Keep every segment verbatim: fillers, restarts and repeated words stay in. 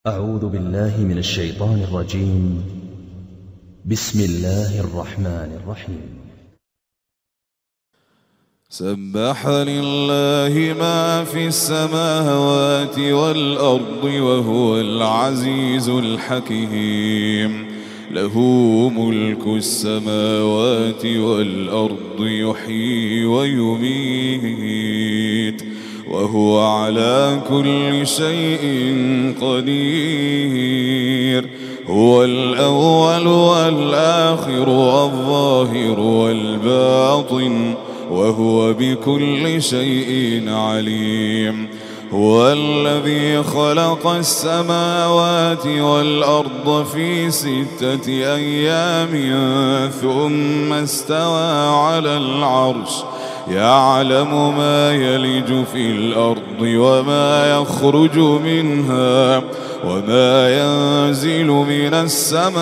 أعوذ بالله من الشيطان الرجيم. بسم الله الرحمن الرحيم. سبح لله ما في السماوات والأرض وهو العزيز الحكيم. له ملك السماوات والأرض يحيي ويميت وهو على كل شيء قدير. هو الأول والآخر والظاهر والباطن وهو بكل شيء عليم. هو الذي خلق السماوات والأرض في ستة أيام ثم استوى على العرش يعلم ما يلج في الأرض وما يخرج منها وما ينزل من السماء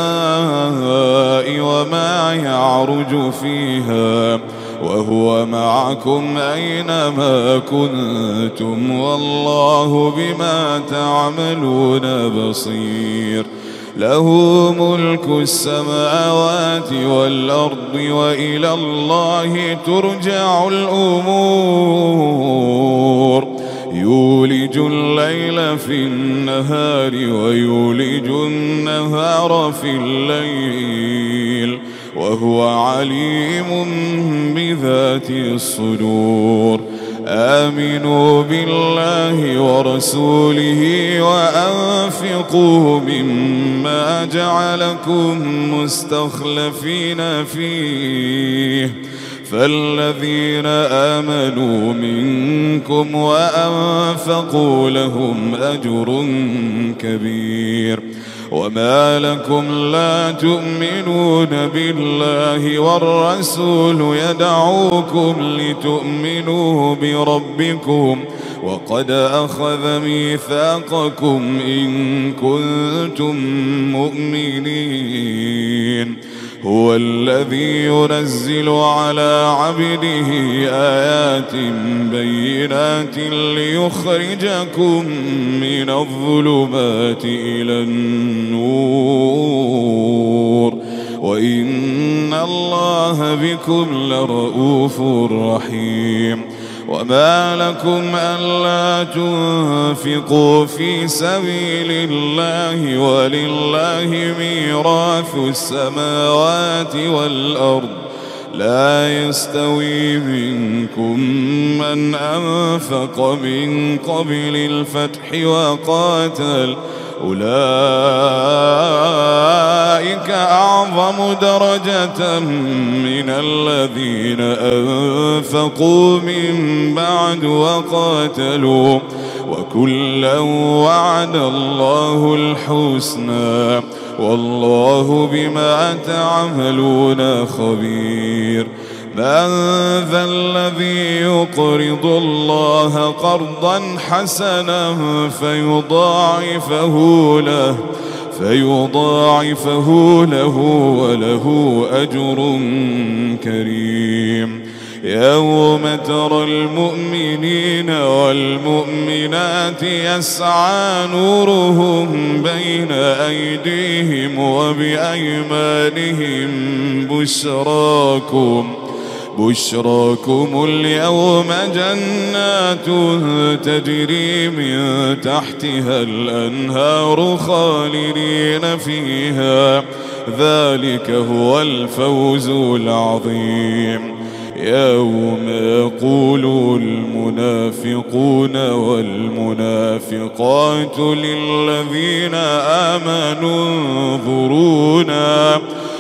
وما يعرج فيها وهو معكم أينما كنتم والله بما تعملون بصير. له ملك السماوات والأرض وإلى الله ترجع الأمور. يولج الليل في النهار ويولج النهار في الليل وهو عليم بذات الصدور. آمنوا بالله ورسوله وأنفقوا مما جعلكم مستخلفين فيه فالذين آمنوا منكم وأنفقوا لهم أجر كبير. وما لكم لا تؤمنون بالله والرسول يدعوكم لتؤمنوا بربكم وقد أخذ ميثاقكم إن كنتم مؤمنين. هو الذي ينزل على عبده آيات بينات ليخرجكم من الظلمات إلى النور وإن الله بكم لرؤوف رحيم. وما لكم ألا تنفقوا في سبيل الله ولله ميراث السماوات والأرض لا يستوي منكم من أنفق من قبل الفتح وقاتل أولئك أعظم درجة من الذين أنفقوا من بعد وقاتلوا وكلا وعد الله الحسنى والله بما تعملون خبير. من ذا الذي يقرض الله قرضا حسنا فيضاعفه له فيضاعفه له وله أجر كريم. يوم ترى المؤمنين والمؤمنات يسعى نورهم بين أيديهم وبأيمانهم بشراكم بشراكم اليوم جنات تجري من تحتها الأنهار خالدين فيها ذلك هو الفوز العظيم. يوم يقول المنافقون والمنافقات للذين آمنوا انظرونا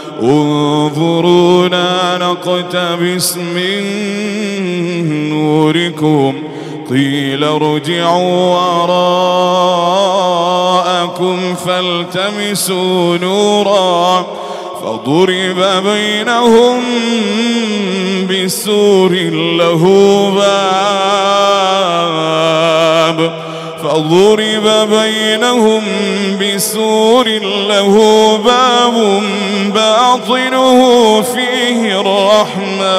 انظرونا نقتبس من نوركم قيل ارجعوا وراءكم فالتمسوا نورا فضرب بينهم بسور له باب فضرب بينهم بسور له باب باطنه فيه الرحمة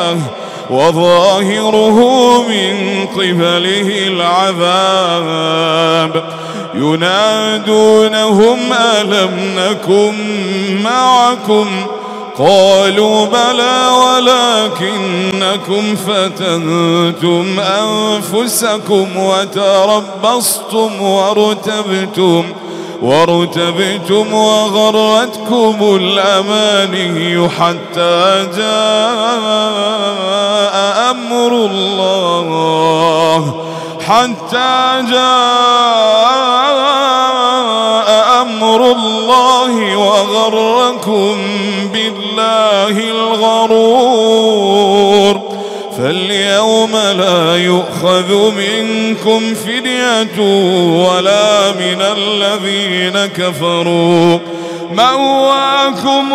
وظاهره من قبله العذاب. ينادونهم ألم نكن معكم قالوا بلى ولكنكم فتنتم أنفسكم وتربصتم وارتبتم وارتبتم وغرتكم الأماني حتى جاء أمر الله حتى جاء أمر الله وغركم بالله الغرور فاليوم لا يؤخذ منكم فدية ولا من الذين كفروا مأواكم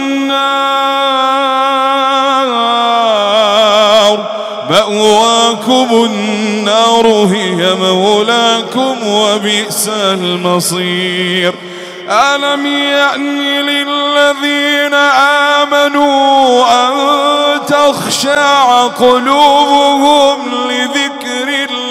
النار مأواكم النار هي مولاكم وبئس المصير ألم يأن للذين آمنوا أن تخشع قلوبهم لذكر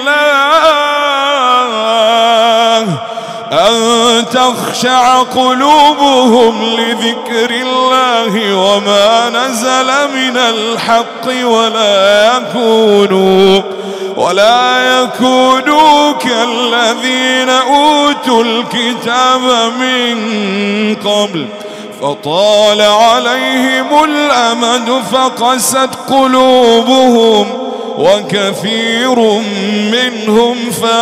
الله أن تخشع قلوبهم لذكر الله وما نزل من الحق ولا يكونوا ولا يكونوا كالذين أوتوا الكتاب من قبل فطال عليهم الأمد فقست قلوبهم وكثير منهم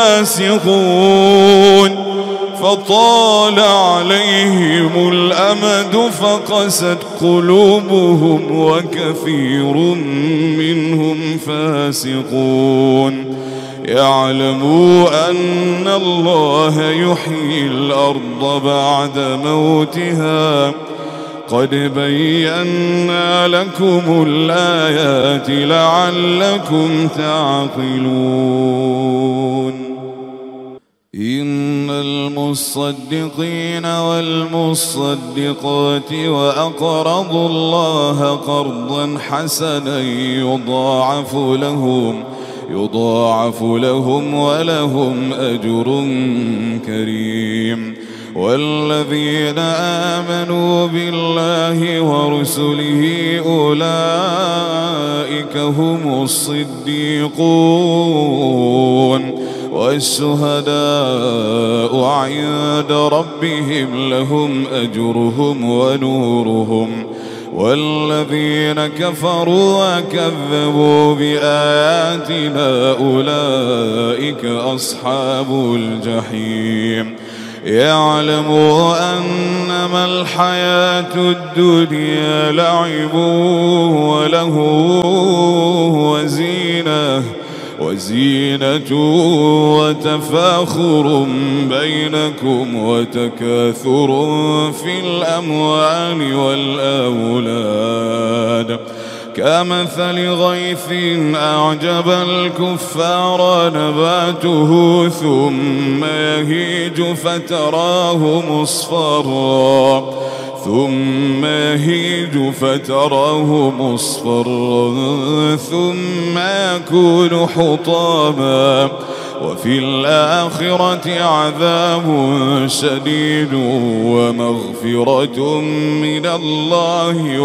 فاسقون فطال عليهم الأمد فقست قلوبهم وكثير منهم فاسقون يعلموا أن الله يحيي الأرض بعد موتها قد بينا لكم الآيات لعلكم تعقلون إن المصدقين والمصدقات وأقرضوا الله قرضا حسنا يضاعف لهم يضاعف لهم ولهم أجر كريم والذين آمنوا بالله ورسله أولئك هم الصديقون والشهداء عند ربهم لهم أجرهم ونورهم والذين كفروا وكذبوا بآياتنا أولئك أصحاب الجحيم يعلموا أنما الحياة الدنيا لعب ولهو وزينة وزينة وتفاخر بينكم وتكاثر في الأموال والأولاد كمثل غيث أعجب الكفار نباته ثم يهيج فتراه مصفرا ثم يهيج فتراه مصفرا ثم يكون حطاما وفي الآخرة عذاب شديد ومغفرة من الله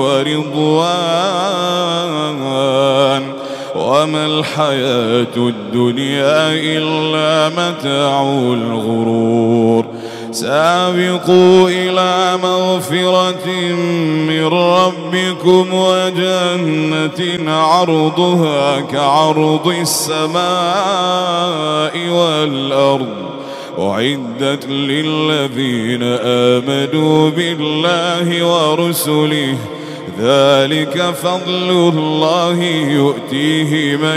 ورضوان وما الحياة الدنيا إلا متاع الغرور سابقوا إلى مغفرة من ربكم وجنة عرضها كعرض السماء والأرض أعدت للذين آمنوا بالله ورسله ذلك فضل الله يؤتيه من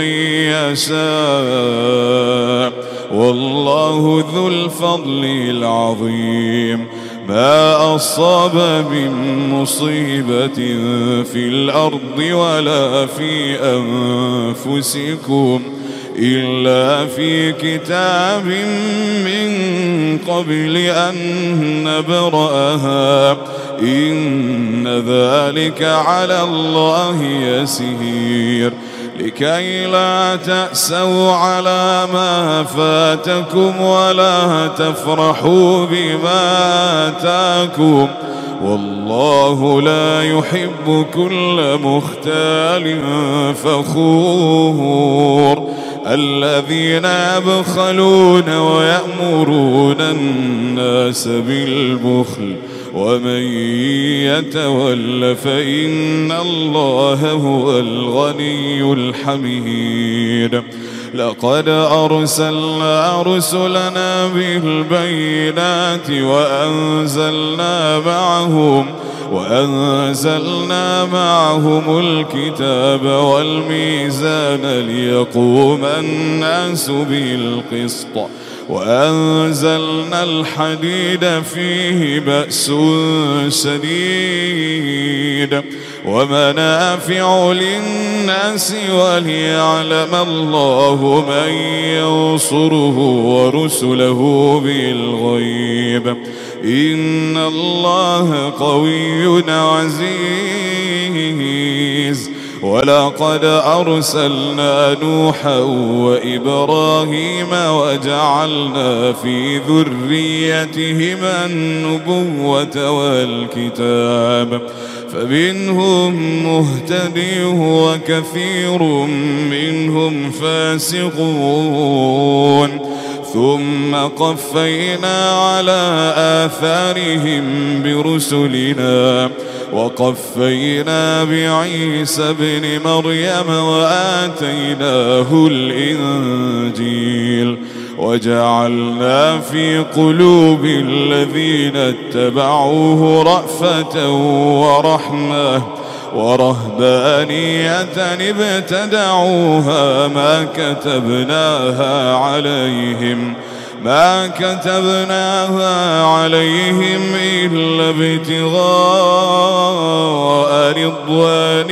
يشاء والله ذو الفضل العظيم ما أصاب من مصيبة في الأرض ولا في أنفسكم إلا في كتاب من قبل أن نبرأها إن ذلك على الله يسير لكي لا تأسوا على ما فاتكم ولا تفرحوا بما آتاكم والله لا يحب كل مختال فخور الذين يبخلون ويأمرون الناس بالبخل ومن يتول فإن الله هو الغني الحميد لقد أرسلنا رسلنا بالبينات وأنزلنا معهم وأنزلنا معهم الكتاب والميزان ليقوم الناس بالقسط وأنزلنا الحديد فيه بأس شديد ومنافع للناس وليعلم الله من ينصره ورسله بالغيب إن الله قوي عزيز ولقد أرسلنا نوحا وإبراهيم وجعلنا في ذريتهما النبوة والكتاب فمنهم مهتدي وكثير منهم فاسقون ثم قفينا على آثارهم برسلنا وقفينا بعيسى ابن مريم وآتيناه الإنجيل وجعلنا في قلوب الذين اتبعوه رأفة ورحمة ورهبانية ابتدعوها ما كتبناها عليهم ما كتبناها عليهم إلا ابتغاء رضوان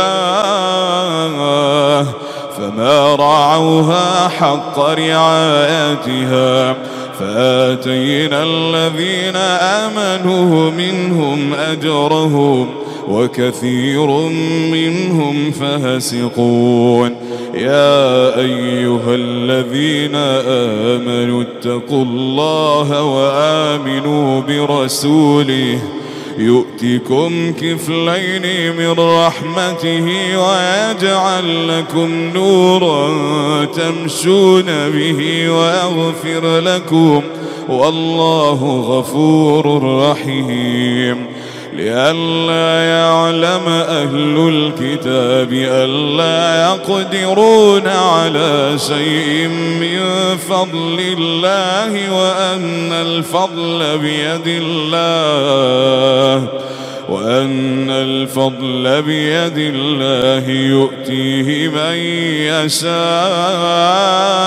الله فما رعوها حق رعايتها فآتينا الذين آمنوا منهم أجرهم وكثير منهم فاسقون يا أيها الذين آمنوا اتقوا الله وآمنوا برسوله يؤتكم كفلين من رحمته ويجعل لكم نورا تمشون به ويغفر لكم والله غفور رحيم لئلا يعلم أهل الكتاب ألا يقدرون على شيء من فضل الله وأن الفضل بيد الله وأن الفضل بيد الله يؤتيه من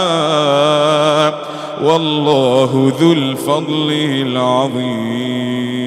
يشاء والله ذو الفضل العظيم.